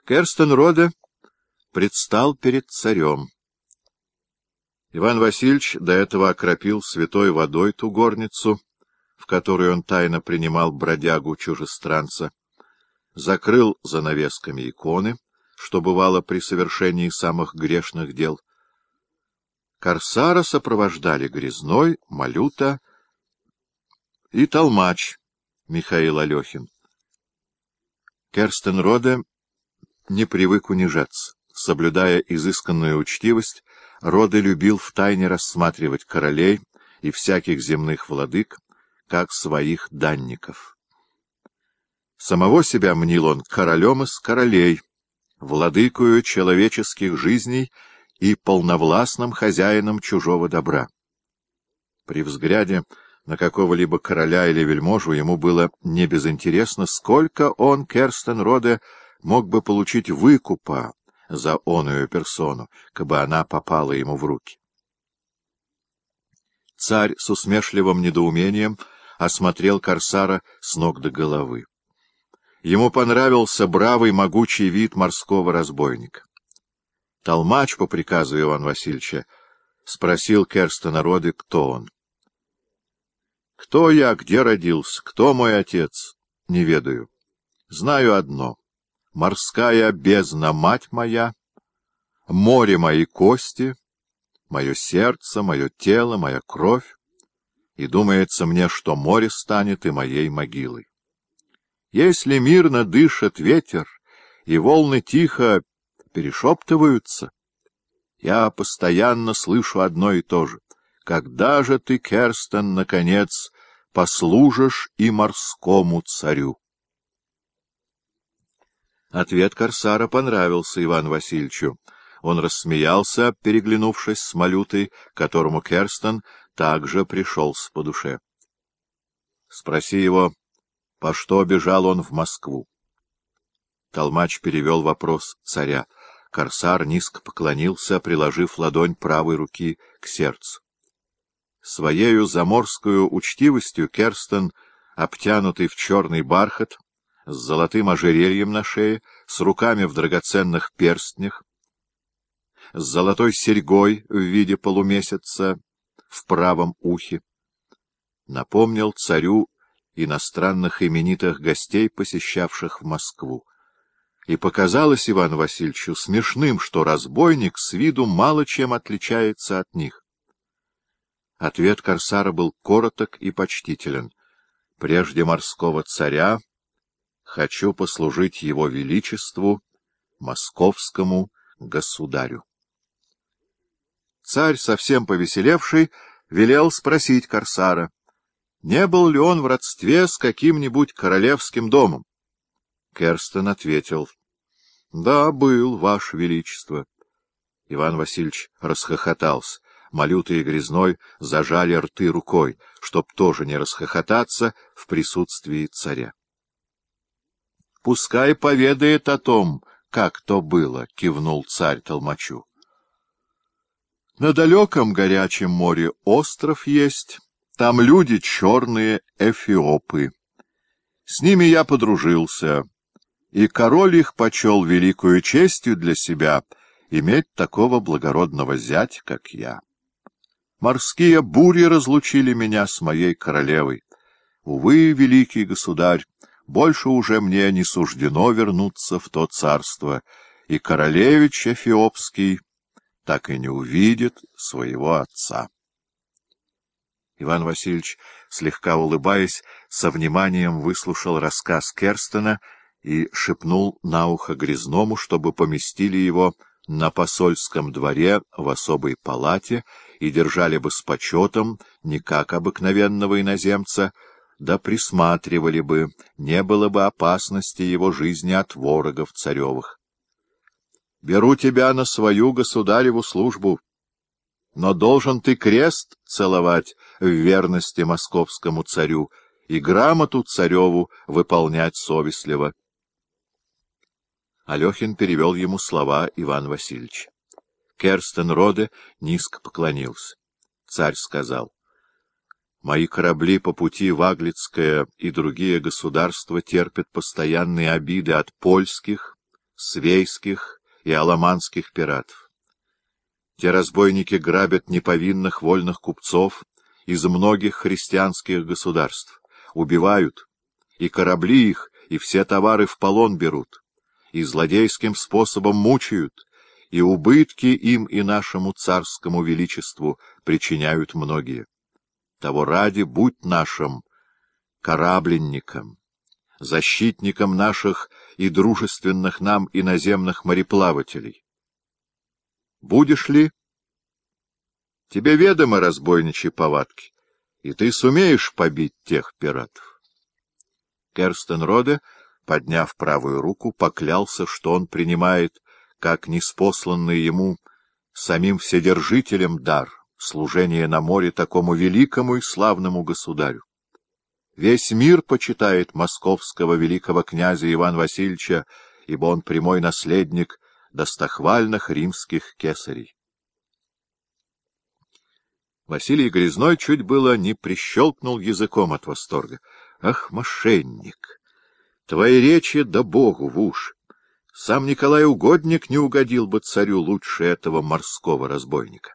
Керстенроде предстал перед царем. Иван Васильевич до этого окропил святой водой ту горницу, в которой он тайно принимал бродягу-чужестранца, закрыл занавесками иконы, что бывало при совершении самых грешных дел. Корсара сопровождали Грязной, Малюта и толмач Михаил Алехин. Керстенроде не привык унижаться. Соблюдая изысканную учтивость, Роде любил втайне рассматривать королей и всяких земных владык как своих данников. Самого себя мнил он королем из королей, владыкою человеческих жизней и полновластным хозяином чужого добра. При взгляде на какого-либо короля или вельможу ему было не безинтересно, сколько он, Керстенроде, мог бы получить выкупа за оную персону, кабы она попала ему в руки. Царь с усмешливым недоумением осмотрел корсара с ног до головы. Ему понравился бравый могучий вид морского разбойника. Толмач, по приказу Ивана Васильевича, спросил Керстенроде, кто он. — Кто я, где родился, кто мой отец? — Не ведаю. Знаю одно. Морская бездна, мать моя, море мои кости, мое сердце, мое тело, моя кровь, и думается мне, что море станет и моей могилой. Если мирно дышит ветер, и волны тихо перешептываются, я постоянно слышу одно и то же. Когда же ты, Керстен, наконец, послужишь и морскому царю? Ответ корсара понравился Ивану Васильевичу. Он рассмеялся, переглянувшись с Малютой, которому Керстен также пришелся по душе. Спроси его, по что бежал он в Москву. Толмач перевел вопрос царя. Корсар низко поклонился, приложив ладонь правой руки к сердцу. Своею заморскую учтивостью Керстен, обтянутый в черный бархат, с золотым ожерельем на шее, с руками в драгоценных перстнях, с золотой серьгой в виде полумесяца в правом ухе, напомнил царю иностранных именитых гостей, посещавших в Москву. И показалось Ивану Васильевичу смешным, что разбойник с виду мало чем отличается от них. Ответ корсара был короток и почтителен. Прежде морского царя хочу послужить его величеству, московскому государю. Царь, совсем повеселевший, велел спросить корсара, не был ли он в родстве с каким-нибудь королевским домом. Керстен ответил, — Да, был, ваше величество. Иван Васильевич расхохотался. Малюта и Грязной зажали рты рукой, чтоб тоже не расхохотаться в присутствии царя. — Пускай поведает о том, как то было, — кивнул царь толмачу. — На далеком горячем море остров есть, там люди черные эфиопы. С ними я подружился, и король их почел великою честью для себя иметь такого благородного зятя, как я. Морские бури разлучили меня с моей королевой. Увы, великий государь, больше уже мне не суждено вернуться в то царство, и королевич эфиопский так и не увидит своего отца. Иван Васильевич, слегка улыбаясь, со вниманием выслушал рассказ Керстена и шепнул на ухо Грязному, чтобы поместили его на посольском дворе в особой палате и держали бы с почетом, не как обыкновенного иноземца, да присматривали бы, не было бы опасности его жизни от ворогов царевых. Беру тебя на свою государеву службу, но должен ты крест целовать в верности московскому царю и грамоту цареву выполнять совестливо. Алехин перевел ему слова Ивана Васильевича. Керстенроде низко поклонился. Царь сказал, — Мои корабли по пути в Аглицкое и другие государства терпят постоянные обиды от польских, свейских и аламанских пиратов. Те разбойники грабят неповинных вольных купцов из многих христианских государств, убивают, и корабли их, и все товары в полон берут, и злодейским способом мучают, и убытки им и нашему царскому величеству причиняют многие. Того ради будь нашим корабленником, защитником наших и дружественных нам иноземных мореплавателей. Будешь ли? Тебе ведомы разбойничьи повадки, и ты сумеешь побить тех пиратов. Керстенроде, подняв правую руку, поклялся, что он принимает, как ниспосланный ему самим Вседержителем дар, служение на море такому великому и славному государю. Весь мир почитает московского великого князя Ивана Васильевича, ибо он прямой наследник достохвальных римских кесарей. Василий Грязной чуть было не прищелкнул языком от восторга. Ах, мошенник! Твои речи да Богу в уши! Сам Николай Угодник не угодил бы царю лучше этого морского разбойника.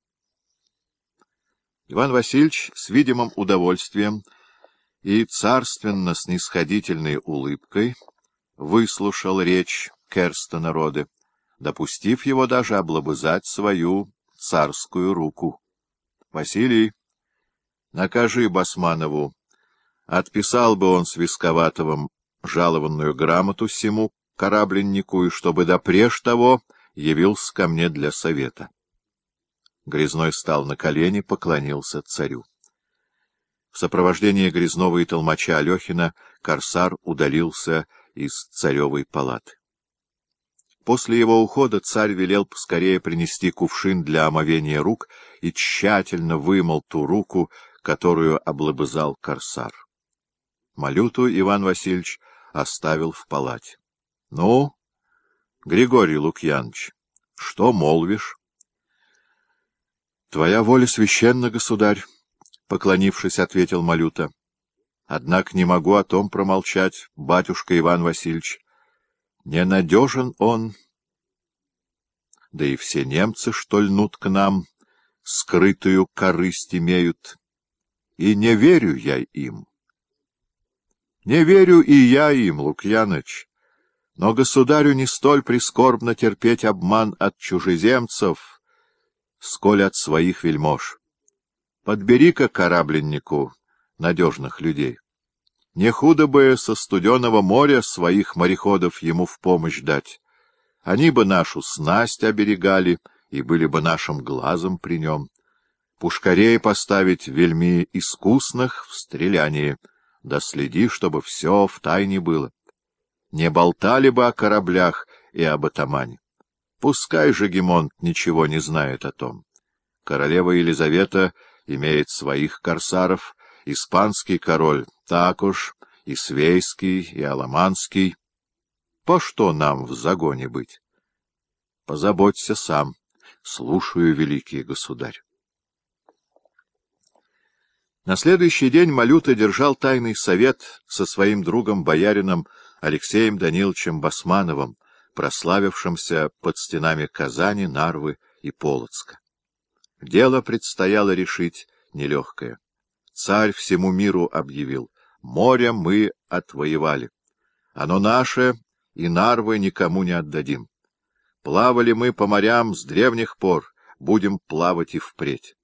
Иван Васильевич с видимым удовольствием и царственно-снисходительной улыбкой выслушал речь Керстенроде, допустив его даже облобызать свою царскую руку. — Василий, накажи Басманову, отписал бы он с Висковатовым жалованную грамоту сему корабленнику, и чтобы допреж того явился ко мне для совета. Грязной стал на колени, поклонился царю. В сопровождении Грязнова и толмача Алехина корсар удалился из царевой палаты. После его ухода царь велел поскорее принести кувшин для омовения рук и тщательно вымыл ту руку, которую облобызал корсар. Малюту Иван Васильевич оставил в палате. — Ну, Григорий Лукьяныч, что молвишь? — Твоя воля священна, государь, — поклонившись, ответил Малюта. — Однако не могу о том промолчать, батюшка Иван Васильевич. Ненадежен он, да и все немцы, что льнут к нам, скрытую корысть имеют, и не верю я им. Не верю и я им, Лукьяныч, но государю не столь прискорбно терпеть обман от чужеземцев, сколь от своих вельмож. Подбери-ка корабленнику надежных людей. Не худо бы со студеного моря своих мореходов ему в помощь дать. Они бы нашу снасть оберегали и были бы нашим глазом при нем. Пушкарей поставить вельми искусных в стрелянии, да следи, чтобы все втайне было. Не болтали бы о кораблях и об атамане. Пускай же Гемонт ничего не знает о том. Королева Елизавета имеет своих корсаров, испанский король так уж, и свейский, и аламанский. По что нам в загоне быть? Позаботься сам. Слушаю, великий государь. На следующий день Малюта держал тайный совет со своим другом-боярином Алексеем Даниловичем Басмановым, прославившимся под стенами Казани, Нарвы и Полоцка. Дело предстояло решить нелегкое. Царь всему миру объявил: море мы отвоевали. Оно наше, и Нарвы никому не отдадим. Плавали мы по морям с древних пор, будем плавать и впредь.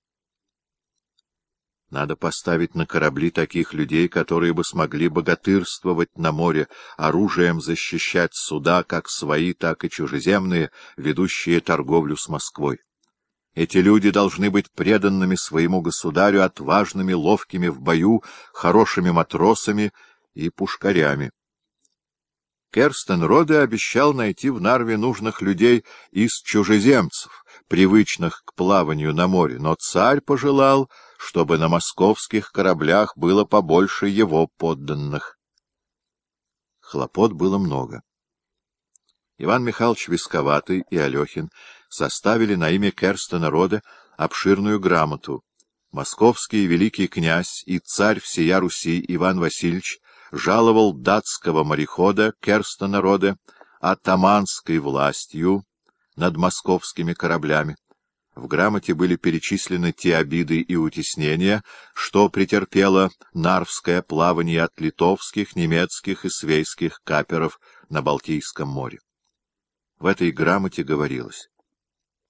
Надо поставить на корабли таких людей, которые бы смогли богатырствовать на море, оружием защищать суда, как свои, так и чужеземные, ведущие торговлю с Москвой. Эти люди должны быть преданными своему государю, отважными, ловкими в бою, хорошими матросами и пушкарями. Керстенроде обещал найти в Нарве нужных людей из чужеземцев, привычных к плаванию на море, но царь пожелал, чтобы на московских кораблях было побольше его подданных. Хлопот было много. Иван Михайлович Висковатый и Алехин составили на имя Керстенроде обширную грамоту. Московский великий князь и царь всея Руси Иван Васильевич жаловал датского морехода Керстенроде атаманской властью над московскими кораблями. В грамоте были перечислены те обиды и утеснения, что претерпело Нарвское плавание от литовских, немецких и свейских каперов на Балтийском море. В этой грамоте говорилось: